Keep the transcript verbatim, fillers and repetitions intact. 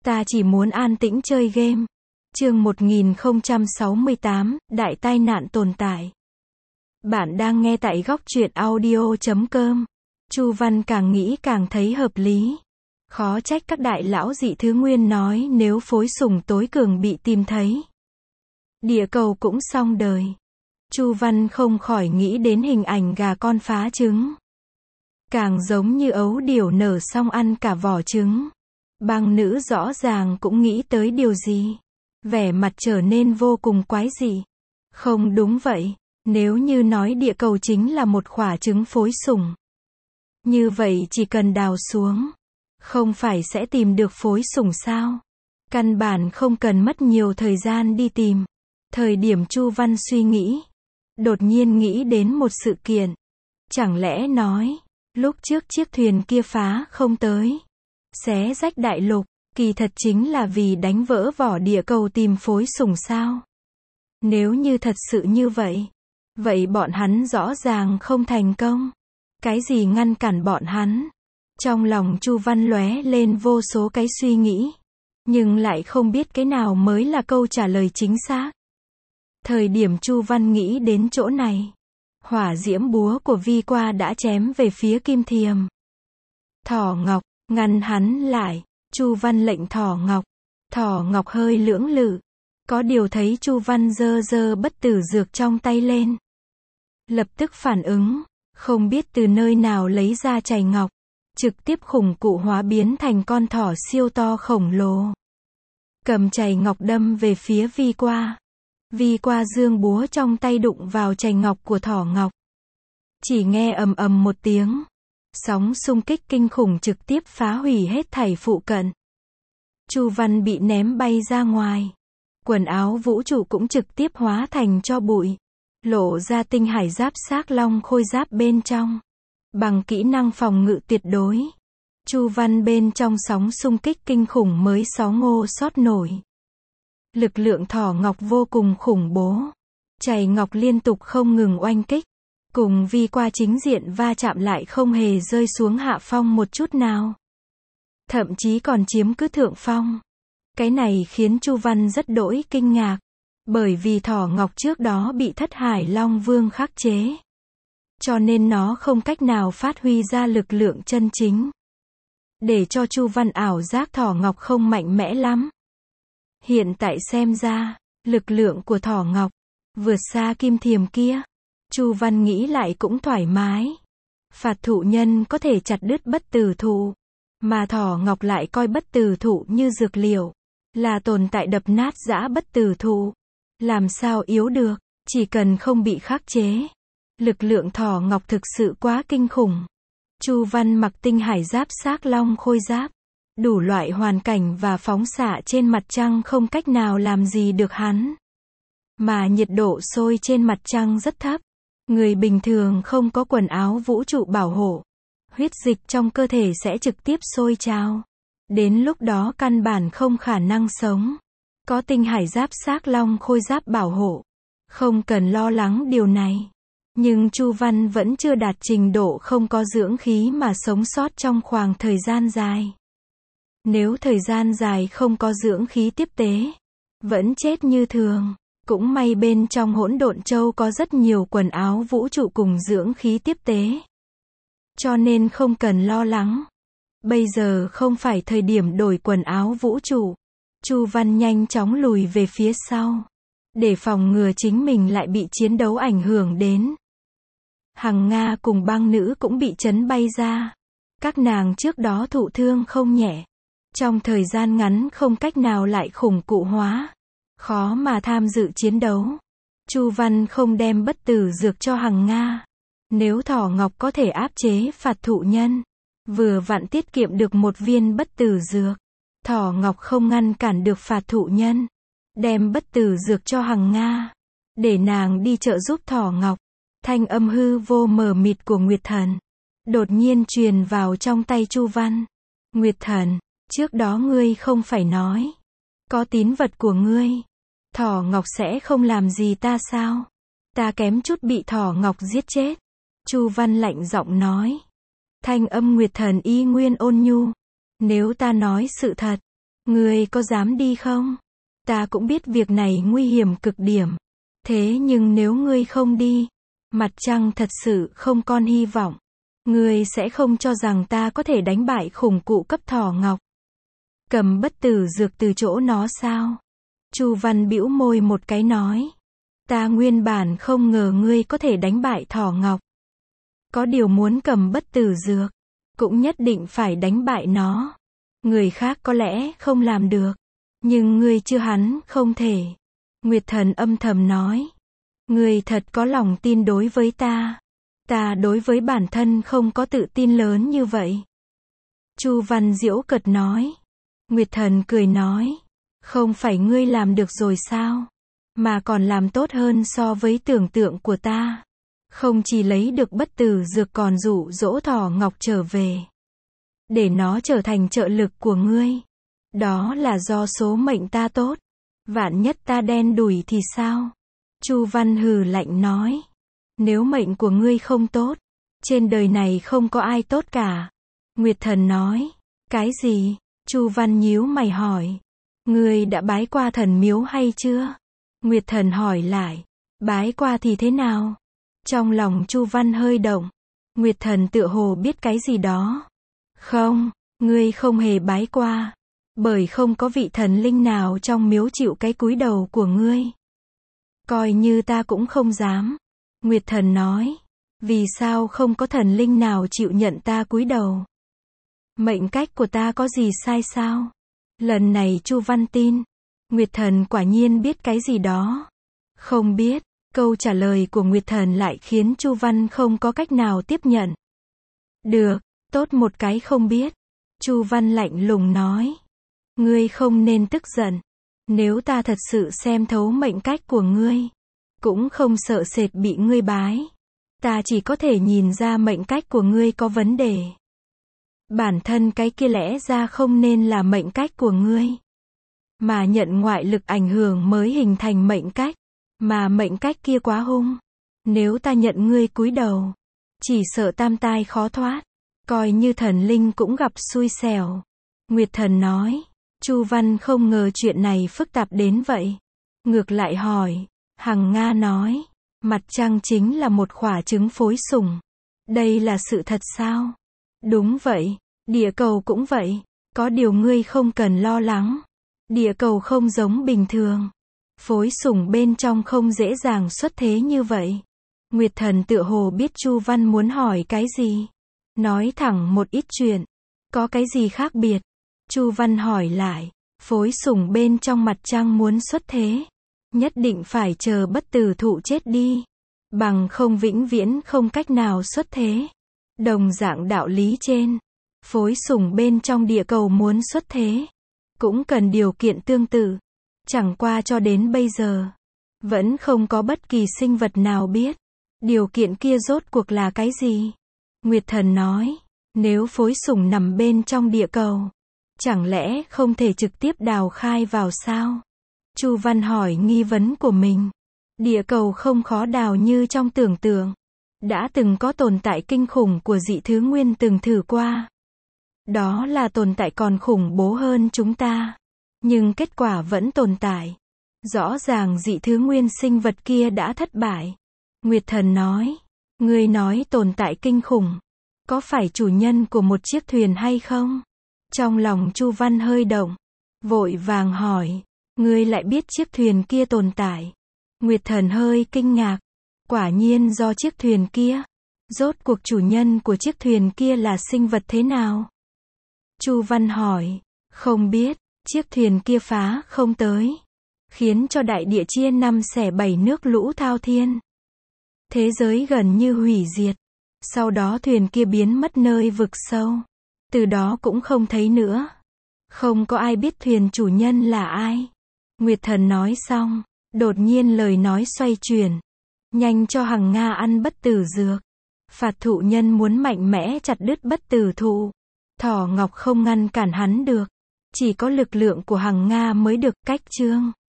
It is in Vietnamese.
Ta chỉ muốn an tĩnh chơi game. Chương một nghìn không trăm sáu mươi tám, Đại tai nạn tồn tại. Bạn đang nghe tại góc truyện audio chấm com. Chu Văn càng nghĩ càng thấy hợp lý. Khó trách các đại lão dị thứ nguyên nói nếu phối sủng tối cường bị tìm thấy, địa cầu cũng xong đời. Chu Văn không khỏi nghĩ đến hình ảnh gà con phá trứng. Càng giống như ấu điểu nở xong ăn cả vỏ trứng. Băng nữ rõ ràng cũng nghĩ tới điều gì. Vẻ mặt trở nên vô cùng quái dị. Không đúng vậy, nếu như nói địa cầu chính là một quả trứng phối sủng, như vậy chỉ cần đào xuống, không phải sẽ tìm được phối sủng sao? Căn bản không cần mất nhiều thời gian đi tìm. Thời điểm Chu Văn suy nghĩ, đột nhiên nghĩ đến một sự kiện. Chẳng lẽ nói, lúc trước chiếc thuyền kia phá không tới, xé rách đại lục, kỳ thật chính là vì đánh vỡ vỏ địa cầu tìm phối sủng sao? Nếu như thật sự như vậy, vậy bọn hắn rõ ràng không thành công. Cái gì ngăn cản bọn hắn? Trong lòng Chu Văn lóe lên vô số cái suy nghĩ, nhưng lại không biết cái nào mới là câu trả lời chính xác. Thời điểm Chu Văn nghĩ đến chỗ này, hỏa diễm búa của Vi Qua đã chém về phía Kim Thiềm. Thỏ Ngọc, ngăn hắn lại. Chu Văn lệnh Thỏ Ngọc. Thỏ Ngọc hơi lưỡng lự, có điều thấy Chu Văn giơ giơ bất tử dược trong tay lên, lập tức phản ứng, không biết từ nơi nào lấy ra chày ngọc, trực tiếp khủng cụ hóa biến thành con thỏ siêu to khổng lồ. Cầm chày ngọc đâm về phía Vi Qua. Vi Qua giương búa trong tay đụng vào chày ngọc của Thỏ Ngọc. Chỉ nghe ầm ầm một tiếng, sóng xung kích kinh khủng trực tiếp phá hủy hết thảy phụ cận. Chu Văn bị ném bay ra ngoài. Quần áo vũ trụ cũng trực tiếp hóa thành tro bụi, lộ ra tinh hải giáp xác long khôi giáp bên trong. Bằng kỹ năng phòng ngự tuyệt đối, Chu Văn bên trong sóng xung kích kinh khủng mới sáu ngô sót nổi. Lực lượng Thỏ Ngọc vô cùng khủng bố. Chày ngọc liên tục không ngừng oanh kích, cùng Vi Qua chính diện va chạm lại không hề rơi xuống hạ phong một chút nào. Thậm chí còn chiếm cứ thượng phong. Cái này khiến Chu Văn rất đỗi kinh ngạc. Bởi vì Thỏ Ngọc trước đó bị Thất Hải Long Vương khắc chế, cho nên nó không cách nào phát huy ra lực lượng chân chính. Để cho Chu Văn ảo giác Thỏ Ngọc không mạnh mẽ lắm. Hiện tại xem ra, lực lượng của Thỏ Ngọc vượt xa Kim Thiềm kia. Chu Văn nghĩ lại cũng thoải mái. Phạt thụ nhân có thể chặt đứt bất tử thụ, mà Thỏ Ngọc lại coi bất tử thụ như dược liệu, là tồn tại đập nát giã bất tử thụ. Làm sao yếu được, chỉ cần không bị khắc chế. Lực lượng Thỏ Ngọc thực sự quá kinh khủng. Chu Văn mặc tinh hải giáp xác long khôi giáp, đủ loại hoàn cảnh và phóng xạ trên mặt trăng không cách nào làm gì được hắn. Mà nhiệt độ sôi trên mặt trăng rất thấp. Người bình thường không có quần áo vũ trụ bảo hộ, huyết dịch trong cơ thể sẽ trực tiếp sôi trào. Đến lúc đó căn bản không khả năng sống. Có tinh hải giáp xác long khôi giáp bảo hộ, không cần lo lắng điều này. Nhưng Chu Văn vẫn chưa đạt trình độ không có dưỡng khí mà sống sót trong khoảng thời gian dài. Nếu thời gian dài không có dưỡng khí tiếp tế, vẫn chết như thường. Cũng may bên trong hỗn độn châu có rất nhiều quần áo vũ trụ cùng dưỡng khí tiếp tế, cho nên không cần lo lắng. Bây giờ không phải thời điểm đổi quần áo vũ trụ. Chu Văn nhanh chóng lùi về phía sau, để phòng ngừa chính mình lại bị chiến đấu ảnh hưởng đến. Hằng Nga cùng băng nữ cũng bị chấn bay ra. Các nàng trước đó thụ thương không nhẹ, trong thời gian ngắn không cách nào lại khủng cụ hóa, khó mà tham dự chiến đấu. Chu Văn không đem bất tử dược cho Hằng Nga. Nếu Thỏ Ngọc có thể áp chế phạt thụ nhân, vừa vặn tiết kiệm được một viên bất tử dược. Thỏ Ngọc không ngăn cản được phạt thụ nhân, đem bất tử dược cho Hằng Nga, để nàng đi trợ giúp Thỏ Ngọc. Thanh âm hư vô mờ mịt của Nguyệt Thần đột nhiên truyền vào trong tay Chu Văn. Nguyệt Thần, trước đó ngươi không phải nói, có tín vật của ngươi, Thỏ Ngọc sẽ không làm gì ta sao? Ta kém chút bị Thỏ Ngọc giết chết. Chu Văn lạnh giọng nói. Thanh âm Nguyệt Thần y nguyên ôn nhu. Nếu ta nói sự thật, Ngươi có dám đi không? Ta cũng biết việc này nguy hiểm cực điểm. Thế nhưng nếu ngươi không đi, mặt trăng thật sự không còn hy vọng. Ngươi sẽ không cho rằng ta có thể đánh bại khủng cụ cấp thỏ ngọc. Cầm bất tử dược từ chỗ nó sao? Chu Văn bĩu môi một cái nói. Ta nguyên bản không ngờ ngươi có thể đánh bại thỏ ngọc. Có điều muốn cầm bất tử dược, cũng nhất định phải đánh bại nó. Người khác có lẽ không làm được, nhưng ngươi chưa hẳn không thể. Nguyệt Thần âm thầm nói. Ngươi thật có lòng tin đối với ta. Ta đối với bản thân không có tự tin lớn như vậy. Chu Văn giễu cợt nói. Nguyệt Thần cười nói. Không phải ngươi làm được rồi sao? Mà còn làm tốt hơn so với tưởng tượng của ta. Không chỉ lấy được bất tử dược còn dụ dỗ thỏ ngọc trở về. Để nó trở thành trợ lực của ngươi. Đó là do số mệnh ta tốt. Vạn nhất ta đen đủi thì sao? Chu Văn hừ lạnh nói. Nếu mệnh của ngươi không tốt, trên đời này không có ai tốt cả. Nguyệt Thần nói. Cái gì? Chu Văn nhíu mày hỏi. Ngươi đã bái qua thần miếu hay chưa? Nguyệt Thần hỏi lại. Bái qua thì thế nào? Trong lòng Chu Văn hơi động. Nguyệt Thần tựa hồ biết cái gì đó. Không, ngươi không hề bái qua. Bởi không có vị thần linh nào trong miếu chịu cái cúi đầu của ngươi. Coi như ta cũng không dám. Nguyệt Thần nói. Vì sao không có thần linh nào chịu nhận ta cúi đầu? Mệnh cách của ta có gì sai sao? Lần này Chu Văn tin. Nguyệt Thần quả nhiên biết cái gì đó. Không biết. Câu trả lời của Nguyệt Thần lại khiến Chu Văn không có cách nào tiếp nhận. Được, tốt một cái không biết. Chu Văn lạnh lùng nói. Ngươi không nên tức giận. Nếu ta thật sự xem thấu mệnh cách của ngươi, cũng không sợ sệt bị ngươi bái. Ta chỉ có thể nhìn ra mệnh cách của ngươi có vấn đề. Bản thân cái kia lẽ ra không nên là mệnh cách của ngươi. Mà nhận ngoại lực ảnh hưởng mới hình thành mệnh cách. Mà mệnh cách kia quá hung. Nếu ta nhận ngươi cúi đầu, chỉ sợ tam tai khó thoát. Coi như thần linh cũng gặp xui xẻo. Nguyệt Thần nói. Chu Văn không ngờ chuyện này phức tạp đến vậy. Ngược lại hỏi. Hằng Nga nói. Mặt trăng chính là một quả trứng phối sủng. Đây là sự thật sao? Đúng vậy. Địa cầu cũng vậy. Có điều ngươi không cần lo lắng. Địa cầu không giống bình thường. Phối sủng bên trong không dễ dàng xuất thế như vậy. Nguyệt Thần tựa hồ biết Chu Văn muốn hỏi cái gì. Nói thẳng một ít chuyện. Có cái gì khác biệt? Chu Văn hỏi lại. Phối sủng bên trong mặt trăng muốn xuất thế. Nhất định phải chờ bất tử thụ chết đi. Bằng không vĩnh viễn không cách nào xuất thế. Đồng dạng đạo lý trên. Phối sủng bên trong địa cầu muốn xuất thế. Cũng cần điều kiện tương tự. Chẳng qua cho đến bây giờ, vẫn không có bất kỳ sinh vật nào biết. Điều kiện kia rốt cuộc là cái gì? Nguyệt Thần nói. Nếu phối sủng nằm bên trong địa cầu, chẳng lẽ không thể trực tiếp đào khai vào sao? Chu Văn hỏi nghi vấn của mình. Địa cầu không khó đào như trong tưởng tượng. Đã từng có tồn tại kinh khủng của dị thứ nguyên từng thử qua. Đó là tồn tại còn khủng bố hơn chúng ta. Nhưng kết quả vẫn tồn tại. Rõ ràng dị thứ nguyên sinh vật kia đã thất bại. Nguyệt Thần nói. Ngươi nói tồn tại kinh khủng. Có phải chủ nhân của một chiếc thuyền hay không? Trong lòng Chu Văn hơi động. Vội vàng hỏi. Ngươi lại biết chiếc thuyền kia tồn tại. Nguyệt Thần hơi kinh ngạc. Quả nhiên do chiếc thuyền kia. Rốt cuộc chủ nhân của chiếc thuyền kia là sinh vật thế nào? Chu Văn hỏi. Không biết. Chiếc thuyền kia phá không tới. Khiến cho đại địa chia năm xẻ bảy, nước lũ thao thiên. Thế giới gần như hủy diệt. Sau đó thuyền kia biến mất nơi vực sâu. Từ đó cũng không thấy nữa. Không có ai biết thuyền chủ nhân là ai. Nguyệt Thần nói xong. Đột nhiên lời nói xoay chuyển. Nhanh cho Hằng Nga ăn bất tử dược. Phạt thụ nhân muốn mạnh mẽ chặt đứt bất tử thụ. Thỏ ngọc không ngăn cản hắn được. Chỉ có lực lượng của Hằng Nga mới được. Cách chương